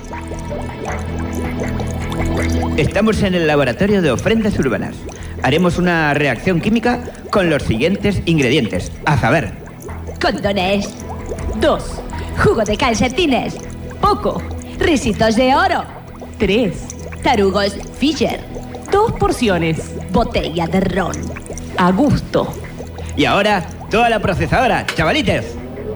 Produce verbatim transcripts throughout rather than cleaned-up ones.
Estamos en el laboratorio de ofrendas urbanas. Haremos una reacción química con los siguientes ingredientes. A saber: condones. Dos. Jugo de calcetines. Poco. Risitos de oro. Tres. Tarugos Fisher. Dos porciones. Botella de ron. A gusto. Y ahora, toda la procesadora, chavalites.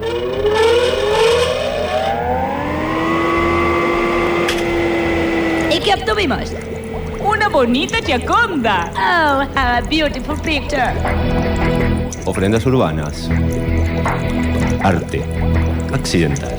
¿Y qué obtuvimos? Una bonita Gioconda. Oh, how a beautiful picture. Ofrendas urbanas. Arte. Accidental.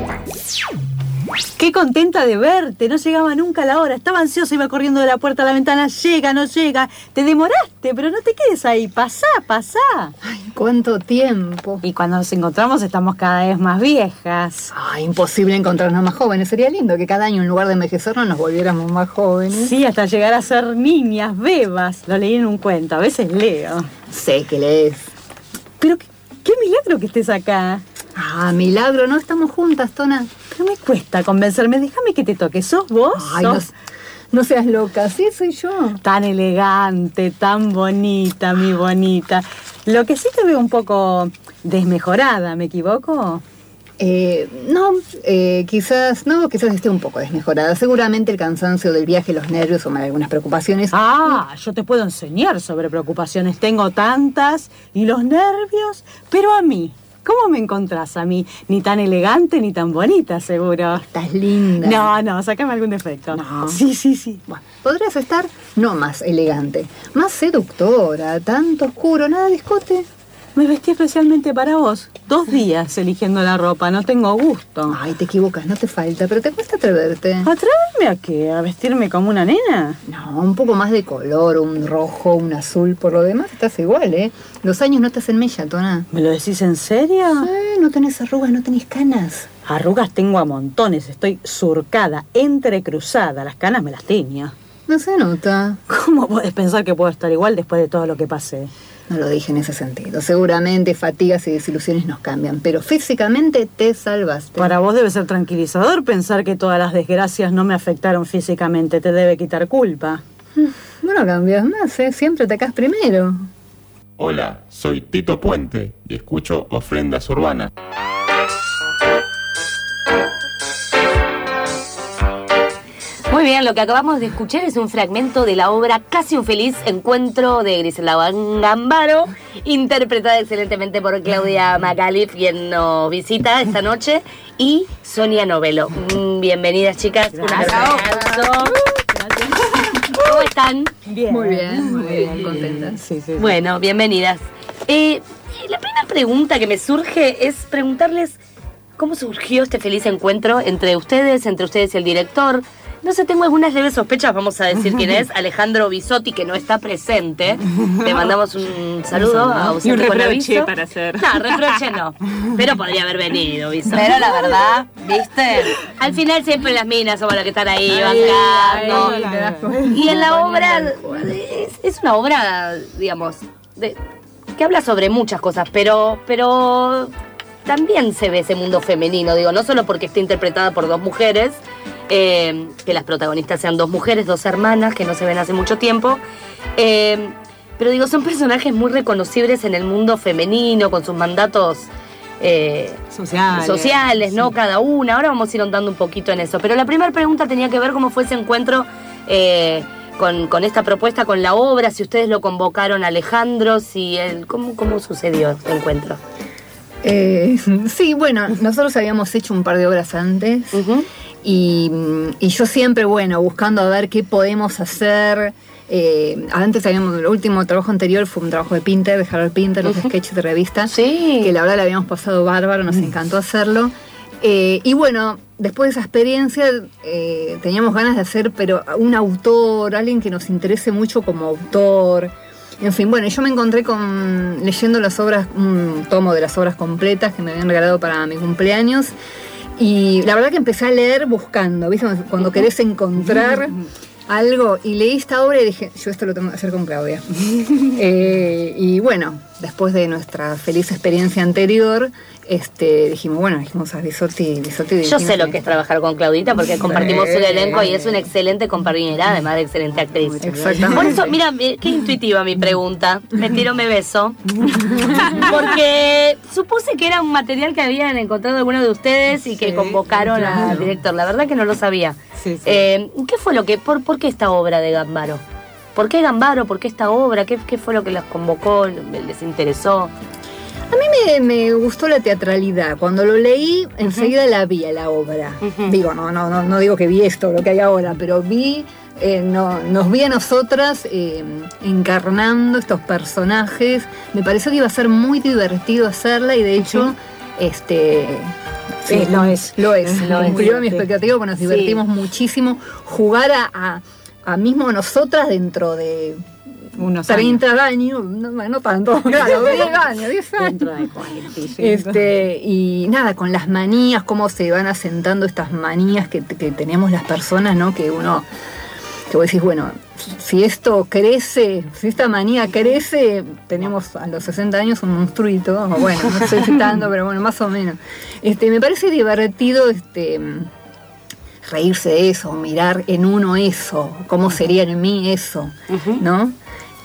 Qué contenta de verte, no llegaba nunca la hora, estaba ansiosa, iba corriendo de la puerta a la ventana, llega, no llega, te demoraste, pero no te quedes ahí, pasá, pasá. Ay, cuánto tiempo. Y cuando nos encontramos estamos cada vez más viejas. Ay, imposible encontrarnos más jóvenes, sería lindo que cada año en lugar de envejecernos nos volviéramos más jóvenes. Sí, hasta llegar a ser niñas, bebas, lo leí en un cuento, a veces leo. Sé que lees. Pero qué, qué milagro que estés acá. Ah, milagro, no estamos juntas, Tona. Pero me cuesta convencerme, déjame que te toque. ¿Sos vos? Ay, ¿Sos? No, no seas loca, sí soy yo. Tan elegante, tan bonita, mi bonita. Lo que sí te veo un poco desmejorada, ¿me equivoco? Eh, no, eh, quizás, no, quizás esté un poco desmejorada. Seguramente el cansancio del viaje, los nervios o algunas preocupaciones. Ah, yo te puedo enseñar sobre preocupaciones. Tengo tantas y los nervios, pero a mí... ¿Cómo me encontrás a mí? Ni tan elegante ni tan bonita, seguro. Estás linda. No, no, sácame algún defecto. No. Sí, sí, sí. Bueno, podrías estar no más elegante, más seductora, tanto oscuro, nada de escote. Me vestí especialmente para vos. Dos días eligiendo la ropa, no tengo gusto. Ay, te equivocas, no te falta, pero te cuesta atreverte. ¿Atreverme a qué? ¿A vestirme como una nena? No, un poco más de color, un rojo, un azul. Por lo demás estás igual, ¿eh? Los años no te hacen mella, Tona. ¿Me lo decís en serio? Sí, no tenés arrugas, no tenés canas. Arrugas tengo a montones, estoy surcada, entrecruzada. Las canas me las tenía. No se nota. ¿Cómo podés pensar que puedo estar igual después de todo lo que pasé? No lo dije en ese sentido. Seguramente fatigas y desilusiones nos cambian, pero físicamente te salvaste. Para vos debe ser tranquilizador pensar que todas las desgracias no me afectaron físicamente. Te debe quitar culpa. Bueno, cambias más, ¿eh? Siempre te acás primero. Hola, soy Tito Puente y escucho Ofrendas Urbanas. Muy bien, lo que acabamos de escuchar es un fragmento de la obra Casi un feliz encuentro de Griselda Gambaro, interpretada excelentemente por Claudia Macalif, quien nos visita esta noche, y Sonia Novello. Bienvenidas, chicas. Un aplauso. ¿Cómo están? Bien. Muy bien, muy bien, contentas. Sí, sí, sí. Bueno, bienvenidas. Eh, la primera pregunta que me surge es preguntarles cómo surgió este feliz encuentro entre ustedes, entre ustedes y el director. No sé, tengo algunas leves sospechas, vamos a decir quién es, Alejandro Bisotti, que no está presente. Le mandamos un saludo a Y un ausente con reproche aviso. para hacer. No, reproche no, pero podría haber venido, Bisotti. Pero la verdad, ¿viste? Al final siempre las minas somos las que están ahí, Ay, bancando. ay, te das cuenta. Y en la obra, es, es una obra, digamos, de, que habla sobre muchas cosas, pero, pero también se ve ese mundo femenino, digo, no solo porque esté interpretada por dos mujeres, eh, que las protagonistas sean dos mujeres, dos hermanas que no se ven hace mucho tiempo, eh, pero digo, son personajes muy reconocibles en el mundo femenino, con sus mandatos eh, Sociales. sociales, ¿no? Sí. Cada una. Ahora vamos a ir ahondando un poquito en eso. Pero la primera pregunta tenía que ver cómo fue ese encuentro eh, con, con esta propuesta, con la obra, si ustedes lo convocaron a Alejandro, si él, ¿cómo, cómo sucedió este encuentro? Eh, sí, bueno, nosotros habíamos hecho un par de obras antes. Uh-huh. Y, y yo siempre, bueno, buscando a ver qué podemos hacer. Eh, antes habíamos, el último trabajo anterior fue un trabajo de Pinter, de Harold Pinter, los uh-huh. sketches de revista. Sí. Que la verdad le habíamos pasado bárbaro, nos encantó hacerlo. Eh, y bueno, después de esa experiencia eh, teníamos ganas de hacer, pero un autor, alguien que nos interese mucho como autor. En fin, bueno, yo me encontré con leyendo las obras, un tomo de las obras completas que me habían regalado para mi cumpleaños. Y la verdad que empecé a leer buscando, ¿viste? Cuando querés encontrar algo. Y leí esta obra y dije, yo esto lo tengo que hacer con Claudia. eh, y bueno, después de nuestra feliz experiencia anterior, este, dijimos, bueno, dijimos a Bisotti, Bisotti Yo sé lo que es trabajar con Claudita porque compartimos un elenco y es una excelente compañera, además de excelente actriz. Exactamente. Por eso, mira, qué intuitiva mi pregunta. Me tiro, me beso. Porque supuse que era un material que habían encontrado algunos de ustedes y que Sí, convocaron claro. al director. La verdad que no lo sabía. Sí, sí. Eh, ¿Qué fue lo que, por, por qué esta obra de Gambaro? ¿Por qué Gambaro? ¿Por qué esta obra? ¿Qué, qué fue lo que las convocó? ¿Les interesó? A mí me, me gustó la teatralidad. Cuando lo leí, enseguida la vi a la obra. Ujú. Digo, no, no, no, no digo que vi esto, lo que hay ahora, pero vi, eh, no, nos vi a nosotras eh, encarnando estos personajes. Me pareció que iba a ser muy divertido hacerla y de hecho, este. Sí, lo es. Lo es. Lo es. Cumplió mi expectativa porque nos Sí. divertimos muchísimo. Jugar a, a, a mismo nosotras dentro de Unos treinta años, no, no tanto, claro, diez años, diez años. Dentro de cuarenta y cinco. Este, y nada, con las manías, cómo se van asentando estas manías que, que tenemos las personas, ¿no? Que uno, que vos decís, bueno, si esto crece, si esta manía crece, tenemos a los sesenta años un monstruito, o bueno, no sé si tanto, pero bueno, más o menos. Este, me parece divertido, este, reírse de eso, mirar en uno eso, cómo sería en mí eso, ¿no?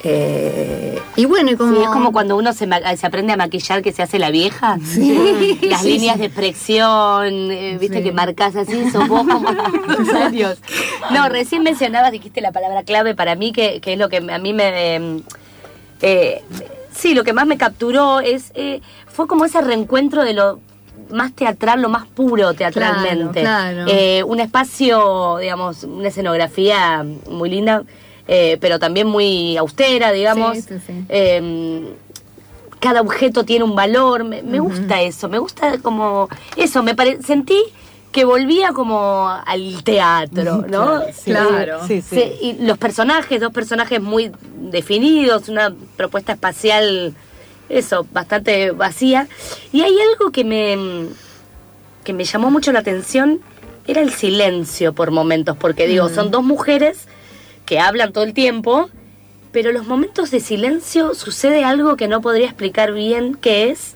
Eh, y bueno, y como... Sí, es como cuando uno se, ma- se aprende a maquillar que se hace la vieja. Sí. Las Sí, líneas sí. de expresión, eh, viste Sí. que marcas así, sos vos como los años. No, recién mencionabas, dijiste la palabra clave para mí, que, que es lo que a mí me... eh, eh, sí, lo que más me capturó es eh, fue como ese reencuentro de lo más teatral, lo más puro teatralmente. Claro, claro. Eh, un espacio, digamos, una escenografía muy linda, eh, pero también muy austera, digamos. Sí, sí, sí. Eh, cada objeto tiene un valor. Me, me gusta eso, me gusta como eso. Me pare- sentí que volvía como al teatro, ¿no? Sí, Claro. Sí, sí. Sí, y los personajes, dos personajes muy definidos, una propuesta espacial, eso, bastante vacía. Y hay algo que me, que me llamó mucho la atención, era el silencio por momentos, porque digo, son dos mujeres que hablan todo el tiempo, pero los momentos de silencio sucede algo que no podría explicar bien qué es,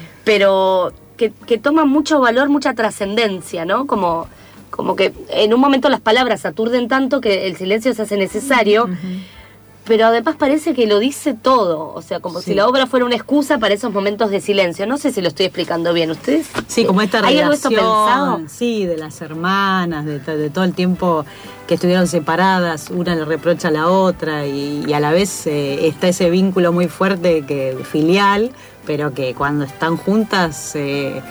pero que, que toma mucho valor, mucha trascendencia, ¿no? Como, como que en un momento las palabras aturden tanto que el silencio se hace necesario, pero además parece que lo dice todo, o sea, como Sí. si la obra fuera una excusa para esos momentos de silencio. No sé si lo estoy explicando bien, ¿ustedes? Sí, como esta ¿Hay algo de relación, esto pensado? sí, de las hermanas, de, to- de todo el tiempo que estuvieron separadas, una le reprocha a la otra y, y a la vez eh, está ese vínculo muy fuerte que filial, pero que cuando están juntas eh,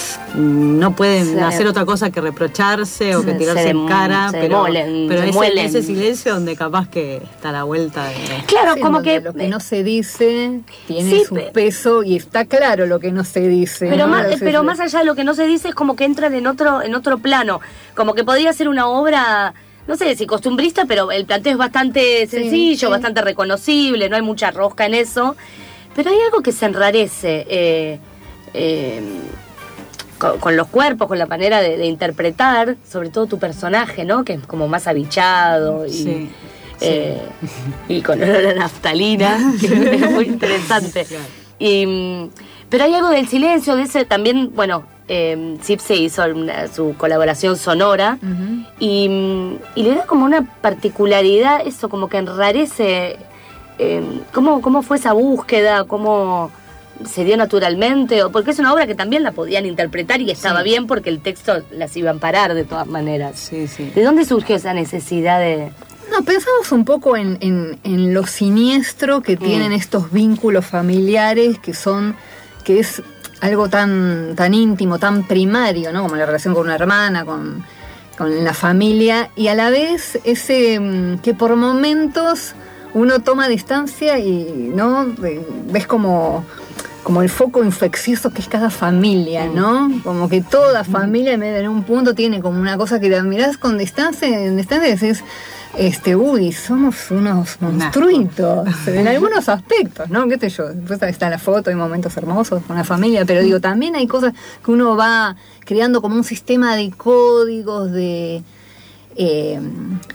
no pueden Se- hacer otra cosa que reprocharse o que se- tirarse se en dem- cara, se pero, demolen, pero se es en muelen. ese silencio donde capaz que está la vuelta de... Claro, Sí, como donde que... lo que no se dice tiene Sí, su pe- peso y está claro lo que no se dice. Pero, ¿no? más, Sí, pero sí. más allá de lo que no se dice es como que entran en otro, en otro plano. Como que podría ser una obra, no sé si costumbrista, pero el planteo es bastante Sí, sencillo, sí. bastante reconocible, no hay mucha rosca en eso. Pero hay algo que se enrarece eh, eh, con, con los cuerpos, con la manera de, de interpretar, sobre todo tu personaje, ¿no? Que es como más abichado y... Sí. Eh, y con olor a naftalina, que es muy interesante. Y, mm, pero hay algo del silencio, de ese también, bueno, eh, Zipse hizo una- su colaboración sonora Ujú. y, mm, y le da como una particularidad, eso como que enrarece, eh, cómo, cómo fue esa búsqueda, cómo se dio naturalmente, o porque es una obra que también la podían interpretar y estaba Sí. bien porque el texto las iba a amparar de todas maneras. Sí, sí. ¿De dónde surgió esa necesidad de...? No, pensamos un poco en, en, en lo siniestro que tienen estos vínculos familiares que son, que es algo tan, tan íntimo, tan primario, ¿no? Como la relación con una hermana, con, con la familia, y a la vez ese mm, que por momentos uno toma distancia y no Eh, ves como como el foco infeccioso que es cada familia, ¿no? Como que toda familia en un punto tiene como una cosa que la mirás con distancia, en distancia y decís, este, uy, somos unos monstruitos en algunos aspectos, ¿no? ¿Qué sé yo? Después está la foto, hay momentos hermosos con la familia, pero digo, también hay cosas que uno va creando como un sistema de códigos, de... Eh,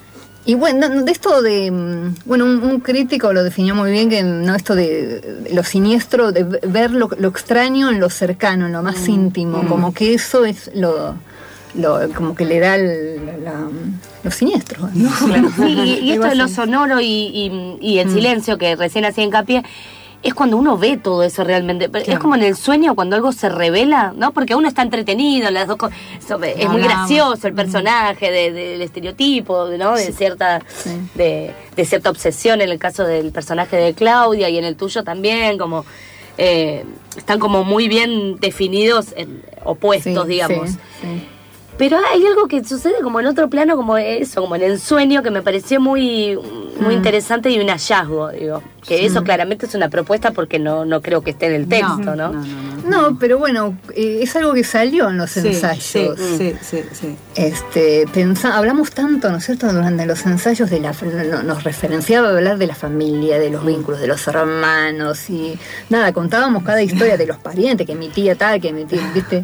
Y bueno, de esto de, bueno, un, un crítico lo definió muy bien, que no esto de, de lo siniestro, de ver lo, lo extraño en lo cercano, en lo más mm. íntimo, mm. como que eso es lo, lo como que le da el, la, lo siniestro, ¿no? Sí, y, y esto de lo sonoro y, y, y el mm. silencio, que recién hacía hincapié, es cuando uno ve todo eso realmente. Claro. Es como en el sueño cuando algo se revela, ¿no? Porque uno está entretenido, las dos cosas. Es muy gracioso el personaje, de, de, del estereotipo, ¿no? De sí. cierta sí. de, de cierta obsesión en el caso del personaje de Claudia y en el tuyo también, como eh, están como muy bien definidos, en, opuestos, sí, digamos. Sí, sí. Pero hay algo que sucede como en otro plano, como eso, como en el sueño, que me pareció muy, muy mm. interesante y un hallazgo, digo. Que sí. eso claramente es una propuesta porque no, no creo que esté en el texto, ¿no? No, no, no, no. no pero bueno, eh, es algo que salió en los sí, ensayos. Sí, mm. sí, sí, sí. Este, pensa, hablamos tanto, ¿no es cierto?, durante los ensayos, de la, nos referenciaba a hablar de la familia, de los vínculos, de los hermanos, y nada, contábamos cada historia de los parientes, que mi tía tal, que mi tía, ¿viste?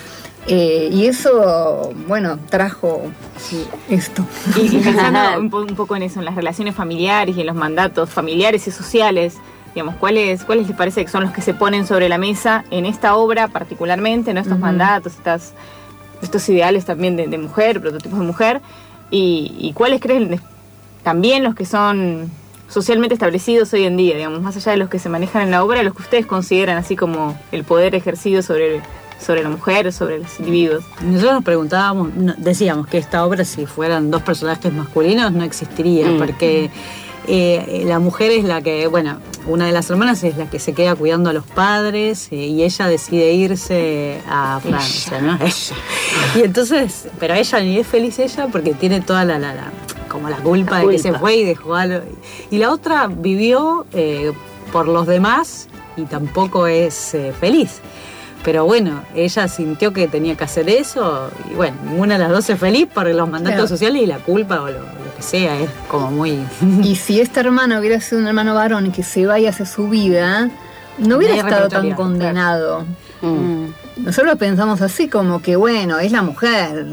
Eh, y eso, bueno, trajo sí. esto. Y, y pensando un, po- un poco en eso, en las relaciones familiares y en los mandatos familiares y sociales, digamos, ¿cuáles, cuáles les parece que son los que se ponen sobre la mesa en esta obra particularmente, ¿no? Estos uh-huh. mandatos, estas, estos ideales también de, de mujer, prototipos de mujer, y, y cuáles creen también los que son socialmente establecidos hoy en día, digamos, más allá de los que se manejan en la obra, los que ustedes consideran así como el poder ejercido sobre sobre la mujer, sobre los individuos. Nosotros nos preguntábamos, decíamos que esta obra, si fueran dos personajes masculinos, no existiría, mm. porque eh, la mujer es la que, bueno, una de las hermanas es la que se queda cuidando a los padres, eh, y ella decide irse a Francia, ella. ¿no? Ella. Y entonces, pero ella ni es feliz ella porque tiene toda la, la, la como la culpa la de culpa. que se fue y dejó algo. Y la otra vivió eh, por los demás y tampoco es eh, feliz. Pero bueno, ella sintió que tenía que hacer eso y bueno, ninguna de las dos es feliz por los mandatos claro. sociales y la culpa o lo, lo que sea, es como muy... Y si este hermano hubiera sido un hermano varón y que se vaya hacia su vida, no hubiera estado tan condenado. Claro. Mm. Nosotros pensamos así como que bueno, es la mujer...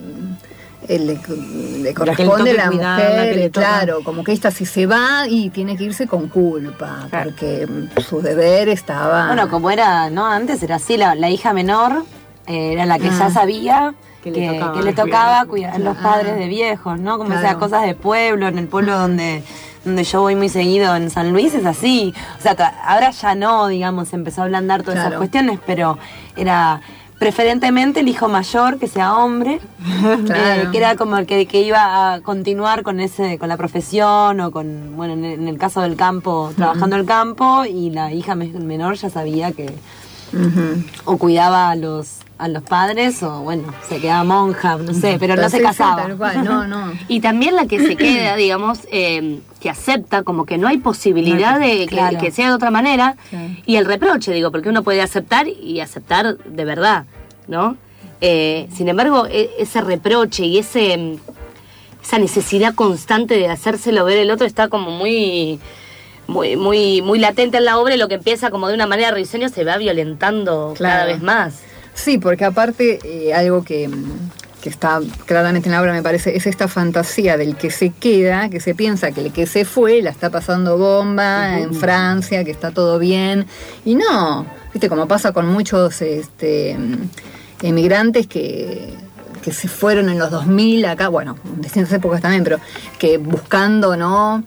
Le, le corresponde a la mujer, la claro, como que esta si se va y tiene que irse con culpa, claro. porque su deber estaba... Bueno, como era, ¿no? Antes era así, la, la hija menor eh, era la que ah, ya sabía que, que, le tocaba, que le tocaba cuidar a los ah, padres de viejos, ¿no? Como claro. esas cosas de pueblo, en el pueblo donde, donde yo voy muy seguido en San Luis, es así. O sea, ahora ya no, digamos, se empezó a ablandar todas claro. esas cuestiones, pero era... preferentemente el hijo mayor que sea hombre, claro. eh, que era como el que, que iba a continuar con ese con la profesión o con, bueno, en el, en el caso del campo, trabajando uh-huh. el campo, y la hija menor ya sabía que uh-huh. o cuidaba a los a los padres o bueno, se quedaba monja, no sé, pero no se casaba. No, no. Y también la que se queda, digamos, eh, que acepta como que no hay posibilidad de que, claro. que sea de otra manera, sí. y el reproche, digo, porque uno puede aceptar y aceptar de verdad, ¿no? Eh, sin embargo, e- ese reproche y ese esa necesidad constante de hacérselo ver el otro está como muy... muy muy muy latente en la obra, y lo que empieza como de una manera risueña se va violentando claro. cada vez más. Sí, porque aparte eh, algo que, que está claramente en la obra, me parece, es esta fantasía del que se queda, que se piensa que el que se fue la está pasando bomba uh-huh. en Francia, que está todo bien, y no, viste, como pasa con muchos este, emigrantes que... que se fueron en los dos mil acá, bueno, en distintas épocas también, pero que buscando, ¿no?,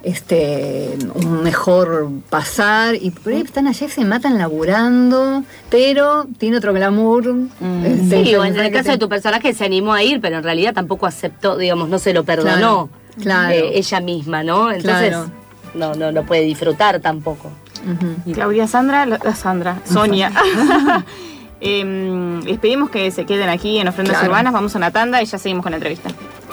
este un mejor pasar, y por ahí están allá y se matan laburando, pero tiene otro glamour. Mm. Este, sí, o en el caso te... de tu personaje se animó a ir, pero en realidad tampoco aceptó, digamos, no se lo perdonó. Claro, claro. Eh, ella misma, ¿no? Entonces claro. no, no, no puede disfrutar tampoco. Uh-huh. Y Claudia, Sandra, la, la Sandra, Sonia. eh, les pedimos que se queden aquí en Ofrendas claro. Urbanas, vamos a una tanda y ya seguimos con la entrevista.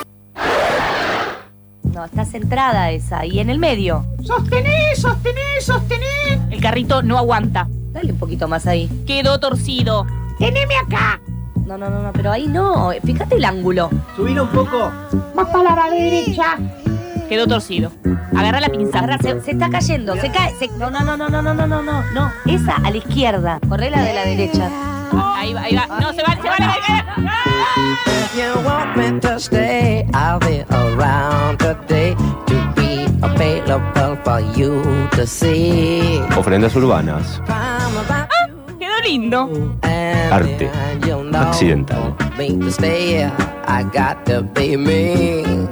No, está centrada esa, y en el medio. Sostené, sostené, sostené. El carrito no aguanta. Dale un poquito más ahí. Quedó torcido. ¡Teneme acá! No, no, no, no, pero ahí no. Fíjate el ángulo. Subilo un poco. Más para la derecha. Quedó torcido. Agarra la pinza. Agarra, se, se está cayendo, se cae. Se... No, no, no, no, no, no, no, no, no, no. Esa a la izquierda. Corre la de la derecha. Ahí va, ahí va. No, se va, se va a la derecha. like to stay. I'll be around today to be available for you to see. Ofrendas urbanas. Ah, quedó lindo. Arte accidental. I got to be me.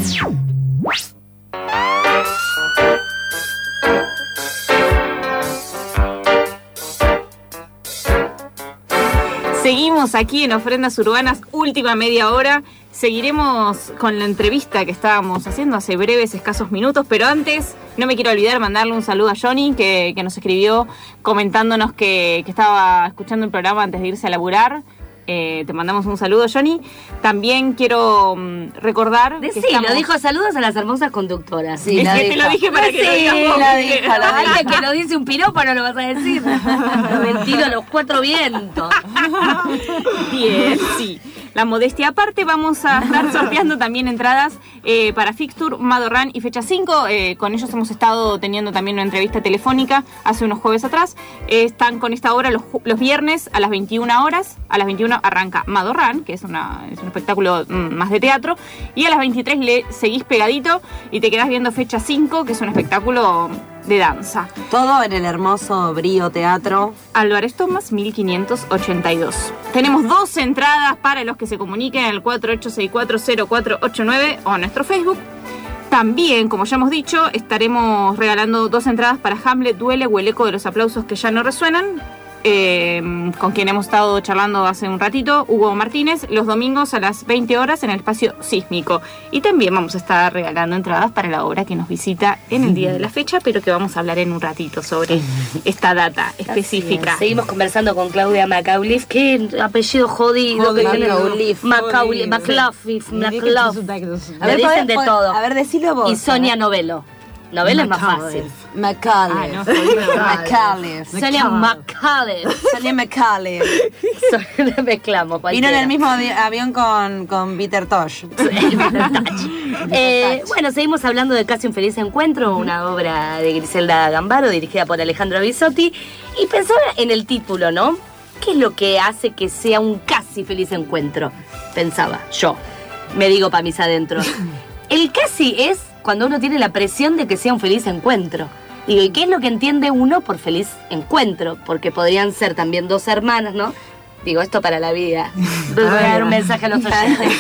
Seguimos aquí en Ofrendas Urbanas, última media hora. Seguiremos con la entrevista que estábamos haciendo hace breves, escasos minutos, pero antes no me quiero olvidar mandarle un saludo a Johnny, que, que nos escribió comentándonos que, que estaba escuchando el programa antes de irse a laburar. Eh, te mandamos un saludo, Johnny. También quiero um, recordar de que sí, estamos... lo dijo, saludos a las hermosas conductoras. Sí, es la que dijo. te lo dije para que sí, lo digas vos. la dijo, la Alguien que lo dice un piropo no lo vas a decir. Mentiro a los cuatro vientos. Bien, sí. La modestia aparte, vamos a estar sorteando también entradas eh, para Fixture, Madorran y Fecha cinco. Eh, con ellos hemos estado teniendo también una entrevista telefónica hace unos jueves atrás. Eh, están con esta obra los, los viernes a las veintiuna horas. A las veintiuna arranca Madorran, que es, una, es un espectáculo mm, más de teatro. Y a las veintitrés le seguís pegadito y te quedás viendo Fecha cinco, que es un espectáculo de danza. Todo en el hermoso Brío Teatro. Álvarez Tomás, mil quinientos ochenta y dos. Tenemos dos entradas para los que se comuniquen al cuatro ocho seis cuatro cero cuatro ocho nueve o a nuestro Facebook. También, como ya hemos dicho, estaremos regalando dos entradas para Hamlet Duele o el eco de los aplausos que ya no resuenan, eh, con quien hemos estado charlando hace un ratito, Hugo Martínez, los domingos a las veinte horas en el espacio sísmico. Y también vamos a estar regalando entradas para la obra que nos visita en el día de la fecha, pero que vamos a hablar en un ratito sobre esta data específica. Seguimos conversando con Claudia Macauliffe. ¿Qué apellido jodido que tiene? Macauliffe. Macauliffe, Macauliffe, Macauliffe. A ver, Le dicen de podés- todo. A ver, decilo vos. Y Sonia Novelo. Novelo es más fácil. Macauliffe. Ah, no, soy Macauliffe. Sonia Macauliffe. Sonia Macauliffe. Solo mezclamos Vino en cualquiera. el mismo avi- avión con, con Peter Tosh. Eh, bueno, seguimos hablando de Casi un feliz encuentro, una obra de Griselda Gambaro, dirigida por Alejandro Bisotti. Y pensaba en el título, ¿no? ¿Qué es lo que hace que sea un casi feliz encuentro? Pensaba yo. Me digo para mis adentros. El casi es cuando uno tiene la presión de que sea un feliz encuentro. Digo, ¿y qué es lo que entiende uno por feliz encuentro? Porque podrían ser también dos hermanas, ¿no? Digo, esto para la vida. Voy a dar un mensaje a los oyentes.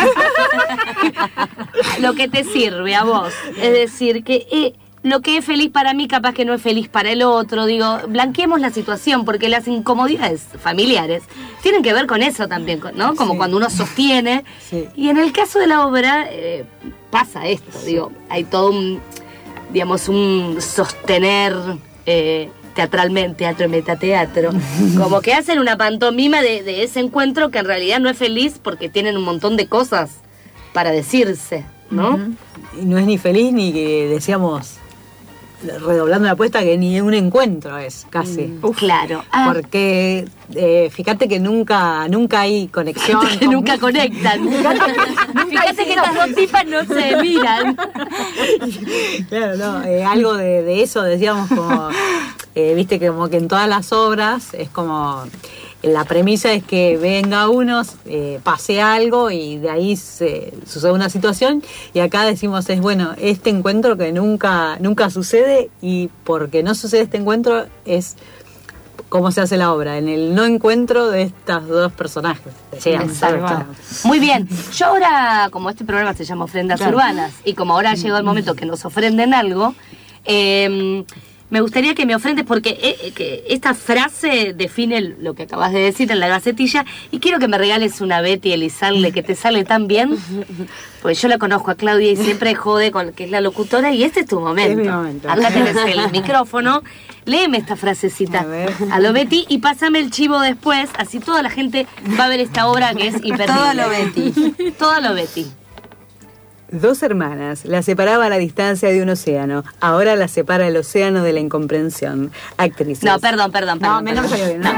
Lo que te sirve a vos. Es decir, que eh, lo que es feliz para mí capaz que no es feliz para el otro. Digo, blanqueemos la situación porque las incomodidades familiares tienen que ver con eso también, ¿no? Como Sí. cuando uno sostiene. Sí. Y en el caso de la obra eh, pasa esto. Digo, hay todo un, digamos, un sostener... Eh, teatralmente, teatro y metateatro, como que hacen una pantomima de, de ese encuentro que en realidad no es feliz porque tienen un montón de cosas para decirse, ¿no? Uh-huh. Y no es ni feliz ni que decíamos, redoblando la apuesta, que ni un encuentro es, casi. Mm. Claro. Ah. Porque eh, fíjate que nunca nunca hay conexión. Que con- nunca conectan. Fíjate que estas dos tipas no se miran. Claro, no, eh, algo de, de eso decíamos como, eh, viste que como que en todas las obras es como, la premisa es que venga uno, eh, pase algo y de ahí se, sucede una situación y acá decimos es bueno, este encuentro que nunca, nunca sucede y porque no sucede este encuentro es cómo se hace la obra, en el no encuentro de estas dos personajes. Decíamos, Exacto. claro. Muy bien. Yo ahora, como este programa se llama Ofrendas Claro. Urbanas, y como ahora ha llegado el momento que nos ofrenden algo, eh, me gustaría que me ofrendes, porque eh, que esta frase define lo que acabas de decir en la gacetilla, y quiero que me regales una Betty Elizalde que te sale tan bien, porque yo la conozco a Claudia y siempre jode con que es la locutora, y este es tu momento. Es mi momento. Acá tenés el micrófono. Léeme esta frasecita A ver. a lo Betty y pásame el chivo después, así toda la gente va a ver esta obra que es imperdible. Todo a lo Betty. Todo a lo Betty. Dos hermanas, la separaba la distancia de un océano, ahora la separa el océano de la incomprensión. Actrices. No, perdón, perdón, perdón. No, me- no me perdón. salió bien, ¿no?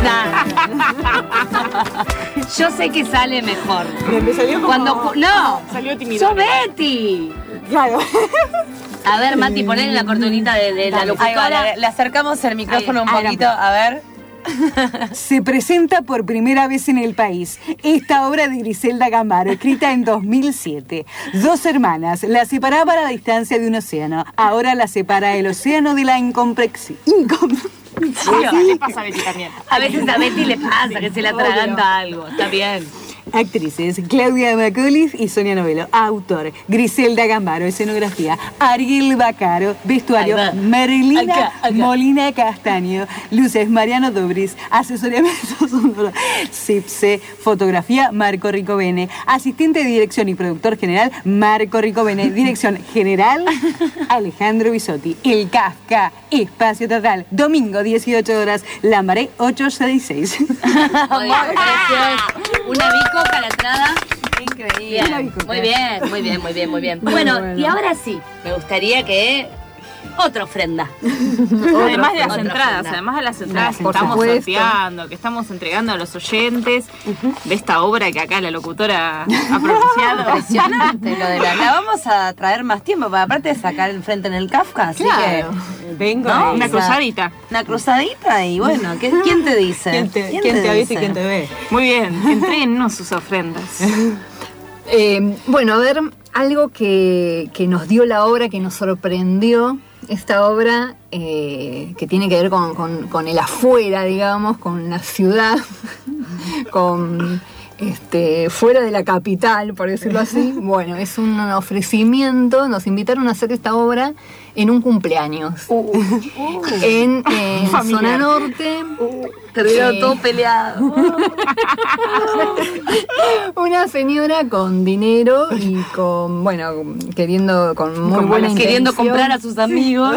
No. Yo sé que sale mejor. Me salió como... Cuando ju- no, Salió tímido. ¡sos Betty! Claro. A ver, Mati, ponle la cortonita de, de la Ahí va, locutora. le, le acercamos el micrófono Ahí, un ahí, poquito, a ver. se presenta por primera vez en el país. Esta obra de Griselda Gambaro, escrita en dos mil siete. Dos hermanas, la separaba la distancia de un océano. Ahora la separa el océano de la incomprehensión. Incom Sí, le pasa a Betty también. A veces a Betty le pasa que se le atraganta algo. Está bien. Actrices: Claudia Macauliffe y Sonia Novelo. Autor: Griselda Gambaro. Escenografía: Ariel Bacaro. Vestuario: Marilina acá, acá. Molina Castaño. Luces: Mariano Dobris. Asesoramiento sonoro: Cipse. Fotografía: Marco Ricovene. Asistente de dirección y productor general: Marco Ricovene. Dirección general: Alejandro Bisotti. El Kafka, Espacio Teatral, domingo dieciocho horas, Lambaré ochocientos sesenta y seis. Muy bien, precioso. Una bicoca a la entrada. Increíble. Muy bien, muy bien, muy bien, muy bien. Muy Bueno, bueno. y ahora sí, me gustaría que otra ofrenda. Además de las Otra entradas, ofrenda. además de las entradas que Por estamos supuesto. sorteando, que estamos entregando a los oyentes de esta obra que acá la locutora ha pronunciado. Impresionante lo de la. La vamos a traer más tiempo, porque aparte de sacar el frente en el Kafka, así Claro. que. Vengo. ¿no? Una O sea, cruzadita. Una cruzadita y bueno, ¿qué- ¿quién te dice? ¿Quién te, quién te avisa y quién te ve? Muy bien, entréguennos sus ofrendas. Eh, bueno, a ver, algo que, que nos dio la obra, que nos sorprendió, esta obra eh, que tiene que ver con, con- con el afuera, digamos, con la ciudad, con este, fuera de la capital, por decirlo así. Bueno, es un ofrecimiento, nos invitaron a hacer esta obra en un cumpleaños, en eh, Familiar. Zona Norte. Terminaron Eh, todo peleado. Una señora con dinero y con, bueno, queriendo, con muy Como buena queriendo intención. comprar a sus amigos.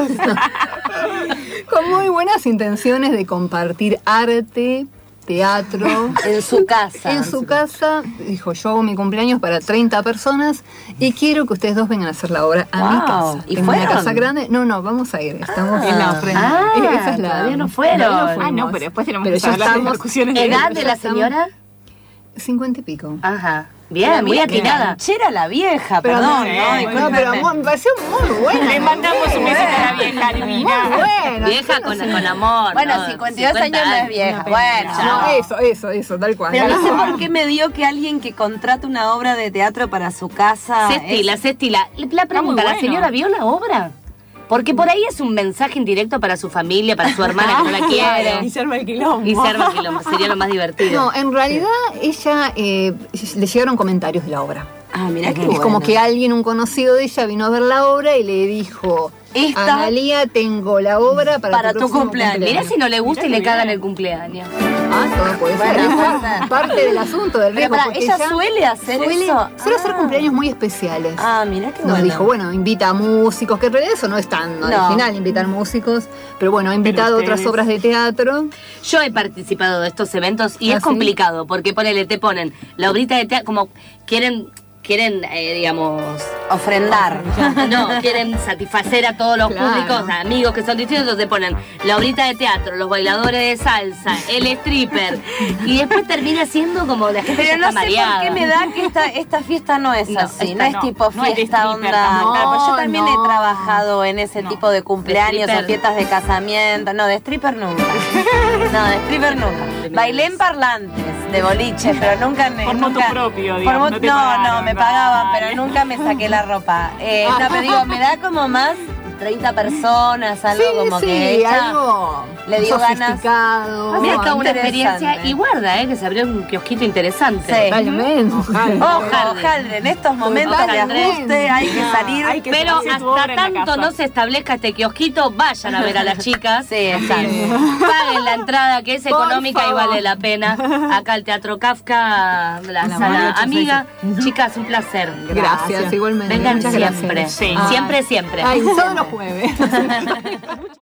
Con muy buenas intenciones de compartir arte, teatro. En su casa. En su casa, dijo, yo hago mi cumpleaños para treinta personas y quiero que ustedes dos vengan a hacer la obra a mi Wow. casa. ¿Y Tengo una fueron? casa grande. No, no, vamos a ir. Estamos en la ofrenda. Ah, Eh, esa es la, todavía no fueron. todavía Ah, fuimos. no, pero después tenemos Pero que ya saber las estamos- repercusiones de ¿Edad eso. de la señora? Cincuenta y pico. Ajá. Bien, muy atinada. Canchera la vieja, Pero perdón, no, ¿no? no, Discúlpeme. pero amor, me pareció muy buena. Le mandamos un beso a la vieja Elvira. Muy buena. Vieja yo no con, sé. con amor. Bueno, ¿no? cincuenta y dos cincuenta años no es vieja. Bueno, No, eso, eso, eso, tal cual. pero no sé por qué me dio que alguien que contrata una obra de teatro para su casa. Se estila, se estila. La pregunta, muy ¿la bueno. señora vio la obra? Porque por ahí es un mensaje indirecto para su familia, para su hermana que no la quiere. Y se arma el quilombo. Y se arma el quilombo, sería lo más divertido. No, en realidad ella eh, le llegaron comentarios de la obra. Ah, mirá qué Es bueno. como que alguien, un conocido de ella, vino a ver la obra y le dijo: Esta- Analía, tengo la obra para, Para tu próximo cumpleaños. Mirá si no le gusta y Mirá le qué cagan bien. el cumpleaños. Ah, todo puede ser. Bueno, Es puede ser. parte del asunto, del Pero riesgo. pará, porque ¿ella suele hacer suele, eso? Suele hacer Ah. cumpleaños muy especiales. Ah, mirá qué Nos bueno. dijo, bueno, invita a músicos, que en realidad eso no es tan No. original, invitar músicos, pero bueno, ha invitado a otras ustedes- obras de teatro. Yo he participado de estos eventos y ¿Ah, es sí? complicado, porque ponele, te ponen la obrita de teatro, como quieren, quieren, eh, digamos, Ofrendar. no, quieren satisfacer a todos los Claro. públicos, a amigos que son distintos, entonces te ponen la obrita de teatro, los bailadores de salsa, el stripper, y después termina siendo como la gente Pero ya no está sé mareada. por qué me da que esta, esta fiesta no es No, así, esta no es no, tipo no es de fiesta stripper onda. tampoco. Claro, pues yo No, también no. he trabajado en ese tipo de cumpleaños stripper. o fiestas de casamiento. No, de stripper nunca. No, de stripper nunca. Bailé en parlantes de boliche, pero nunca me. Por nunca, motu propio, por digamos, mo- no te no, pagaron, no, me pagaban, vale. pero nunca me saqué la ropa. Eh, no, pero digo, me da como más treinta personas, algo Sí, como sí, que ella algo le dio ganas. sofisticado. Mira acá una interesante. experiencia y guarda, eh, que se abrió un kiosquito interesante. Sí. Totalmente. Ojalá, ojalá, en estos momentos de Totalmente. ajuste hay que salir. Hay que Pero hacer tu obra hasta en la tanto casa. no se establezca este kiosquito, vayan a ver a las chicas. Sí, exacto. Paguen la entrada, que es Por económica y favor. vale la pena. Acá el Teatro Kafka, la La sala María amiga. Chicas, un placer. Gracias, igualmente. Vengan Muchas siempre. gracias. Sí. Ay. Siempre, siempre. Ay, todos los jueves.